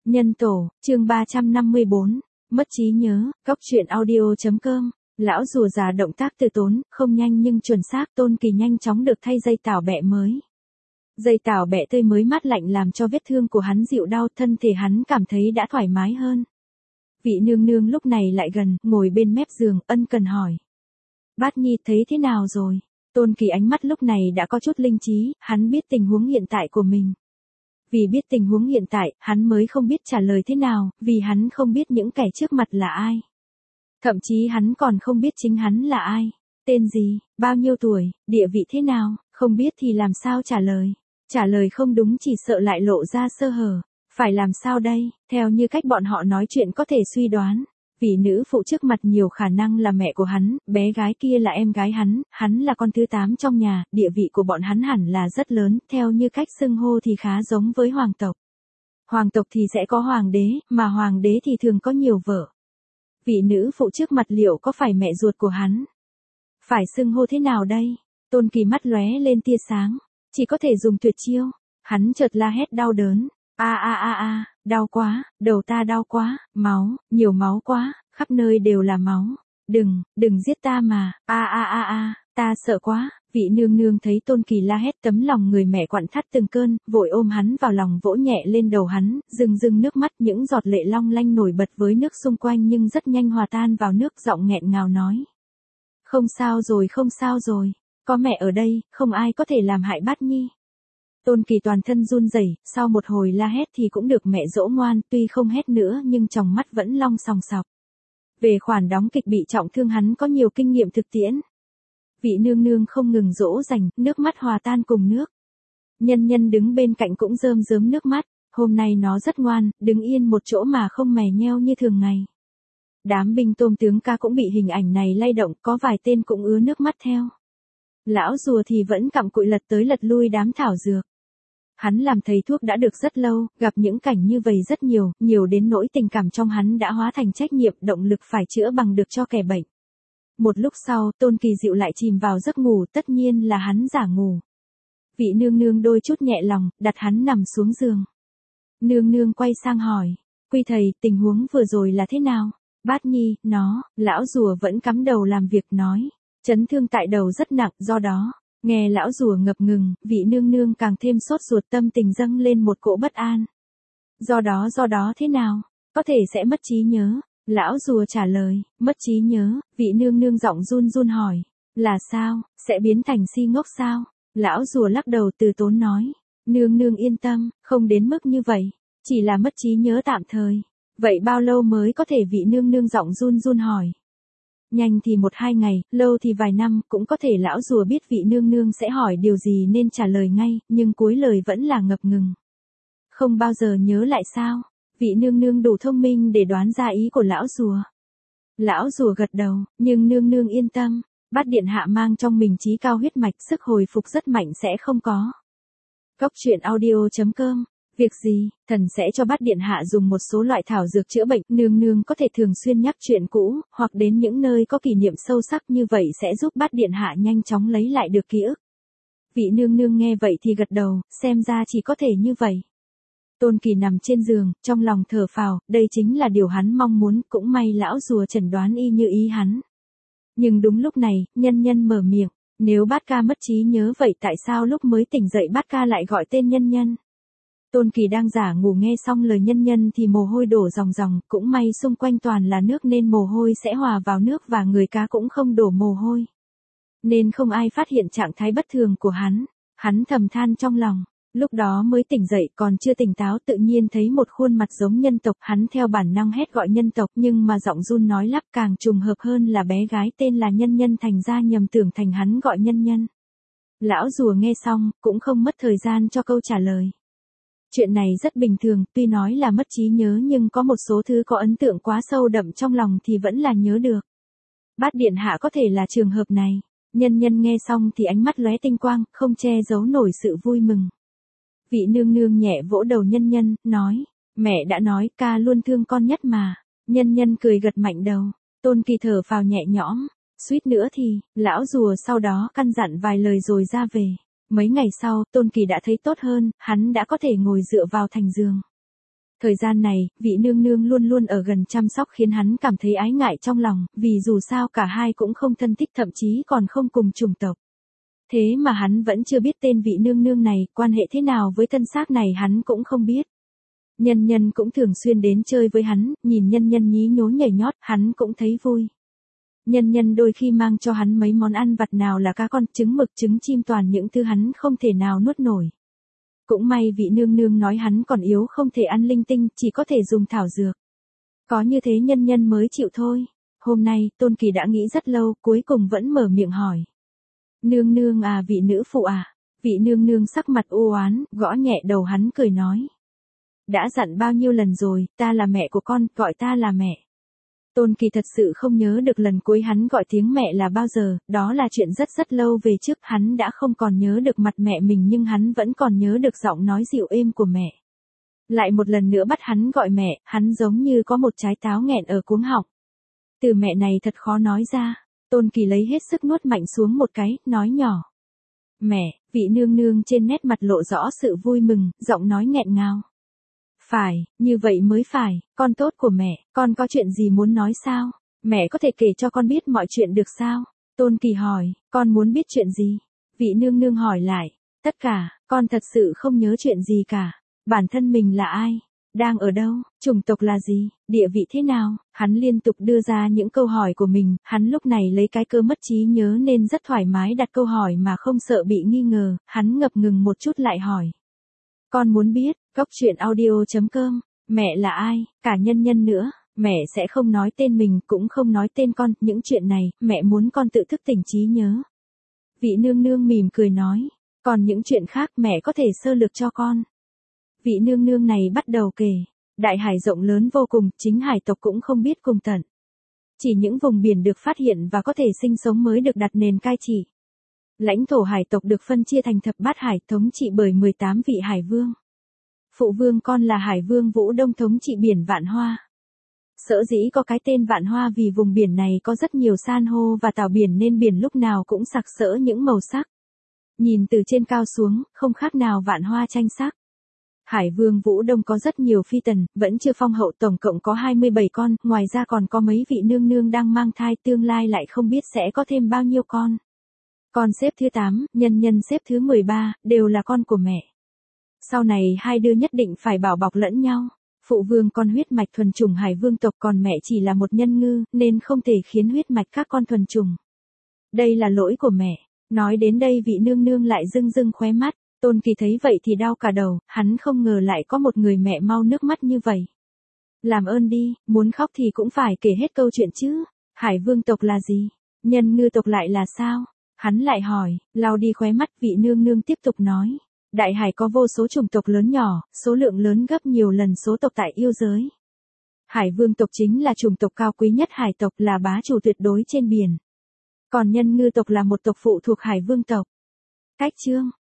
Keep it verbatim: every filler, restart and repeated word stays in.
Nhân tổ, chương ba trăm năm mươi bốn, mất trí nhớ, góc truyện audio.com, lão rùa già động tác từ tốn, không nhanh nhưng chuẩn xác. Tôn Kỳ nhanh chóng được thay dây tảo bẹ mới. Dây tảo bẹ tươi mới mát lạnh làm cho vết thương của hắn dịu đau, thân thể hắn cảm thấy đã thoải mái hơn. Vị nương nương lúc này lại gần, ngồi bên mép giường, ân cần hỏi. Bát Nhi thấy thế nào rồi? Tôn Kỳ ánh mắt lúc này đã có chút linh trí, hắn biết tình huống hiện tại của mình. Vì biết tình huống hiện tại, hắn mới không biết trả lời thế nào, vì hắn không biết những kẻ trước mặt là ai. Thậm chí hắn còn không biết chính hắn là ai, tên gì, bao nhiêu tuổi, địa vị thế nào, không biết thì làm sao trả lời. Trả lời không đúng chỉ sợ lại lộ ra sơ hở. Phải làm sao đây? Theo như cách bọn họ nói chuyện có thể suy đoán. Vị nữ phụ trước mặt nhiều khả năng là mẹ của hắn, bé gái kia là em gái hắn, hắn là con thứ tám trong nhà, địa vị của bọn hắn hẳn là rất lớn, theo như cách xưng hô thì khá giống với hoàng tộc. Hoàng tộc thì sẽ có hoàng đế, mà hoàng đế thì thường có nhiều vợ. Vị nữ phụ trước mặt liệu có phải mẹ ruột của hắn? Phải xưng hô thế nào đây? Tôn Kỳ mắt lóe lên tia sáng, chỉ có thể dùng tuyệt chiêu. Hắn chợt la hét đau đớn. A a a a, đau quá, đầu ta đau quá, máu, nhiều máu quá, khắp nơi đều là máu. Đừng, đừng giết ta mà, a a a a, ta sợ quá. Vị nương nương thấy Tôn Kỳ la hét, tấm lòng người mẹ quặn thắt từng cơn, vội ôm hắn vào lòng vỗ nhẹ lên đầu hắn, rưng rưng nước mắt, những giọt lệ long lanh nổi bật với nước xung quanh nhưng rất nhanh hòa tan vào nước, giọng nghẹn ngào nói. Không sao rồi, không sao rồi, có mẹ ở đây, không ai có thể làm hại Bát Nhi. Tôn Kỳ toàn thân run rẩy, sau một hồi la hét thì cũng được mẹ dỗ ngoan, tuy không hét nữa nhưng trong mắt vẫn long sòng sọc. Về khoản đóng kịch bị trọng thương hắn có nhiều kinh nghiệm thực tiễn. Vị nương nương không ngừng dỗ dành, nước mắt hòa tan cùng nước. Nhân Nhân đứng bên cạnh cũng rơm rớm nước mắt, hôm nay nó rất ngoan, đứng yên một chỗ mà không mè nheo như thường ngày. Đám binh tôm tướng ca cũng bị hình ảnh này lay động, có vài tên cũng ứa nước mắt theo. Lão rùa thì vẫn cặm cụi lật tới lật lui đám thảo dược. Hắn làm thầy thuốc đã được rất lâu, gặp những cảnh như vậy rất nhiều, nhiều đến nỗi tình cảm trong hắn đã hóa thành trách nhiệm, động lực phải chữa bằng được cho kẻ bệnh. Một lúc sau, Tôn Kỳ dịu lại chìm vào giấc ngủ, tất nhiên là hắn giả ngủ. Vị nương nương đôi chút nhẹ lòng, đặt hắn nằm xuống giường. Nương nương quay sang hỏi, Quy thầy, tình huống vừa rồi là thế nào? Bát Nhi, nó, lão rùa vẫn cắm đầu làm việc nói. Chấn thương tại đầu rất nặng, do đó, nghe lão rùa ngập ngừng, vị nương nương càng thêm sốt ruột, tâm tình dâng lên một cỗ bất an. Do đó do đó thế nào? Có thể sẽ mất trí nhớ. Lão rùa trả lời, mất trí nhớ, vị nương nương giọng run run hỏi. Là sao, sẽ biến thành si ngốc sao? Lão rùa lắc đầu từ tốn nói. Nương nương yên tâm, không đến mức như vậy. Chỉ là mất trí nhớ tạm thời. Vậy bao lâu mới có thể? Vị nương nương giọng run run hỏi. Nhanh thì một hai ngày, lâu thì vài năm, cũng có thể. Lão rùa biết vị nương nương sẽ hỏi điều gì nên trả lời ngay, nhưng cuối lời vẫn là ngập ngừng. Không bao giờ nhớ lại sao? Vị nương nương đủ thông minh để đoán ra ý của lão rùa. Lão rùa gật đầu, nhưng nương nương yên tâm, Bát điện hạ mang trong mình trí cao huyết mạch, sức hồi phục rất mạnh sẽ không có. Góc truyện audio.com. Việc gì, thần sẽ cho Bát điện hạ dùng một số loại thảo dược chữa bệnh, nương nương có thể thường xuyên nhắc chuyện cũ, hoặc đến những nơi có kỷ niệm sâu sắc, như vậy sẽ giúp Bát điện hạ nhanh chóng lấy lại được ký ức. Vị nương nương nghe vậy thì gật đầu, xem ra chỉ có thể như vậy. Tôn Kỳ nằm trên giường, trong lòng thở phào, đây chính là điều hắn mong muốn, cũng may lão rùa chẩn đoán y như ý hắn. Nhưng đúng lúc này, Nhân Nhân mở miệng, nếu Bát ca mất trí nhớ vậy tại sao lúc mới tỉnh dậy Bát ca lại gọi tên Nhân Nhân? Tôn Kỳ đang giả ngủ nghe xong lời Nhân Nhân thì mồ hôi đổ ròng ròng, cũng may xung quanh toàn là nước nên mồ hôi sẽ hòa vào nước và người cá cũng không đổ mồ hôi. Nên không ai phát hiện trạng thái bất thường của hắn, hắn thầm than trong lòng. Lúc đó mới tỉnh dậy còn chưa tỉnh táo tự nhiên thấy một khuôn mặt giống nhân tộc, hắn theo bản năng hét gọi nhân tộc nhưng mà giọng run nói lắp, càng trùng hợp hơn là bé gái tên là Nhân Nhân thành ra nhầm tưởng thành hắn gọi Nhân Nhân. Lão rùa nghe xong, cũng không mất thời gian cho câu trả lời. Chuyện này rất bình thường, tuy nói là mất trí nhớ nhưng có một số thứ có ấn tượng quá sâu đậm trong lòng thì vẫn là nhớ được. Bát điện hạ có thể là trường hợp này. Nhân Nhân nghe xong thì ánh mắt lóe tinh quang, không che giấu nổi sự vui mừng. Vị nương nương nhẹ vỗ đầu Nhân Nhân, nói, mẹ đã nói ca luôn thương con nhất mà. Nhân Nhân cười gật mạnh đầu. Tôn Kỳ thở phào nhẹ nhõm, suýt nữa thì, lão rùa sau đó căn dặn vài lời rồi ra về. Mấy ngày sau, Tôn Kỳ đã thấy tốt hơn, hắn đã có thể ngồi dựa vào thành giường. Thời gian này, vị nương nương luôn luôn ở gần chăm sóc khiến hắn cảm thấy ái ngại trong lòng, vì dù sao cả hai cũng không thân thích thậm chí còn không cùng chủng tộc. Thế mà hắn vẫn chưa biết tên vị nương nương này, quan hệ thế nào với thân xác này hắn cũng không biết. Nhân nhân cũng thường xuyên đến chơi với hắn, nhìn nhân nhân nhí nhố nhảy nhót, hắn cũng thấy vui. Nhân nhân đôi khi mang cho hắn mấy món ăn vặt, nào là cá con, trứng mực, trứng chim, toàn những thứ hắn không thể nào nuốt nổi. Cũng may vị nương nương nói hắn còn yếu không thể ăn linh tinh, chỉ có thể dùng thảo dược. Có như thế nhân nhân mới chịu thôi. Hôm nay, Tôn Kỳ đã nghĩ rất lâu, cuối cùng vẫn mở miệng hỏi. Nương nương à, vị nữ phụ à? Vị nương nương sắc mặt u oán, gõ nhẹ đầu hắn cười nói. Đã dặn bao nhiêu lần rồi, ta là mẹ của con, gọi ta là mẹ. Tôn Kỳ thật sự không nhớ được lần cuối hắn gọi tiếng mẹ là bao giờ, đó là chuyện rất rất lâu về trước, hắn đã không còn nhớ được mặt mẹ mình nhưng hắn vẫn còn nhớ được giọng nói dịu êm của mẹ. Lại một lần nữa bắt hắn gọi mẹ, hắn giống như có một trái táo nghẹn ở cuống họng. Từ mẹ này thật khó nói ra, Tôn Kỳ lấy hết sức nuốt mạnh xuống một cái, nói nhỏ. Mẹ, vị nương nương trên nét mặt lộ rõ sự vui mừng, giọng nói nghẹn ngào. Phải, như vậy mới phải, con tốt của mẹ, con có chuyện gì muốn nói sao? Mẹ có thể kể cho con biết mọi chuyện được sao? Tôn Kỳ hỏi, con muốn biết chuyện gì? Vị nương nương hỏi lại, tất cả, con thật sự không nhớ chuyện gì cả. Bản thân mình là ai? Đang ở đâu? Chủng tộc là gì? Địa vị thế nào? Hắn liên tục đưa ra những câu hỏi của mình, hắn lúc này lấy cái cơ mất trí nhớ nên rất thoải mái đặt câu hỏi mà không sợ bị nghi ngờ, hắn ngập ngừng một chút lại hỏi. Con muốn biết, cốc truyện audio chấm com, mẹ là ai, cả nhân nhân nữa, mẹ sẽ không nói tên mình cũng không nói tên con, những chuyện này, mẹ muốn con tự thức tỉnh trí nhớ. Vị nương nương mỉm cười nói, còn những chuyện khác mẹ có thể sơ lược cho con. Vị nương nương này bắt đầu kể, đại hải rộng lớn vô cùng, chính hải tộc cũng không biết cùng tận. Chỉ những vùng biển được phát hiện và có thể sinh sống mới được đặt nền cai trị. Lãnh thổ hải tộc được phân chia thành thập bát hải thống trị bởi mười tám vị hải vương. Phụ vương con là Hải Vương Vũ Đông thống trị biển Vạn Hoa. Sở dĩ có cái tên Vạn Hoa vì vùng biển này có rất nhiều san hô và tảo biển nên biển lúc nào cũng sặc sỡ những màu sắc. Nhìn từ trên cao xuống, không khác nào vạn hoa tranh sắc. Hải Vương Vũ Đông có rất nhiều phi tần, vẫn chưa phong hậu, tổng cộng có hai mươi bảy con, ngoài ra còn có mấy vị nương nương đang mang thai, tương lai lại không biết sẽ có thêm bao nhiêu con. Con xếp thứ tám, nhân nhân xếp thứ mười ba, đều là con của mẹ. Sau này hai đứa nhất định phải bảo bọc lẫn nhau. Phụ vương con huyết mạch thuần chủng Hải Vương tộc, còn mẹ chỉ là một nhân ngư, nên không thể khiến huyết mạch các con thuần chủng. Đây là lỗi của mẹ. Nói đến đây vị nương nương lại rưng rưng khóe mắt. Tôn Kỳ thấy vậy thì đau cả đầu, hắn không ngờ lại có một người mẹ mau nước mắt như vậy. Làm ơn đi, muốn khóc thì cũng phải kể hết câu chuyện chứ. Hải Vương tộc là gì? Nhân ngư tộc lại là sao? Hắn lại hỏi, lau đi khóe mắt, vị nương nương tiếp tục nói. Đại hải có vô số chủng tộc lớn nhỏ, số lượng lớn gấp nhiều lần số tộc tại yêu giới. Hải Vương tộc chính là chủng tộc cao quý nhất hải tộc, là bá chủ tuyệt đối trên biển. Còn nhân ngư tộc là một tộc phụ thuộc Hải Vương tộc. Cách chương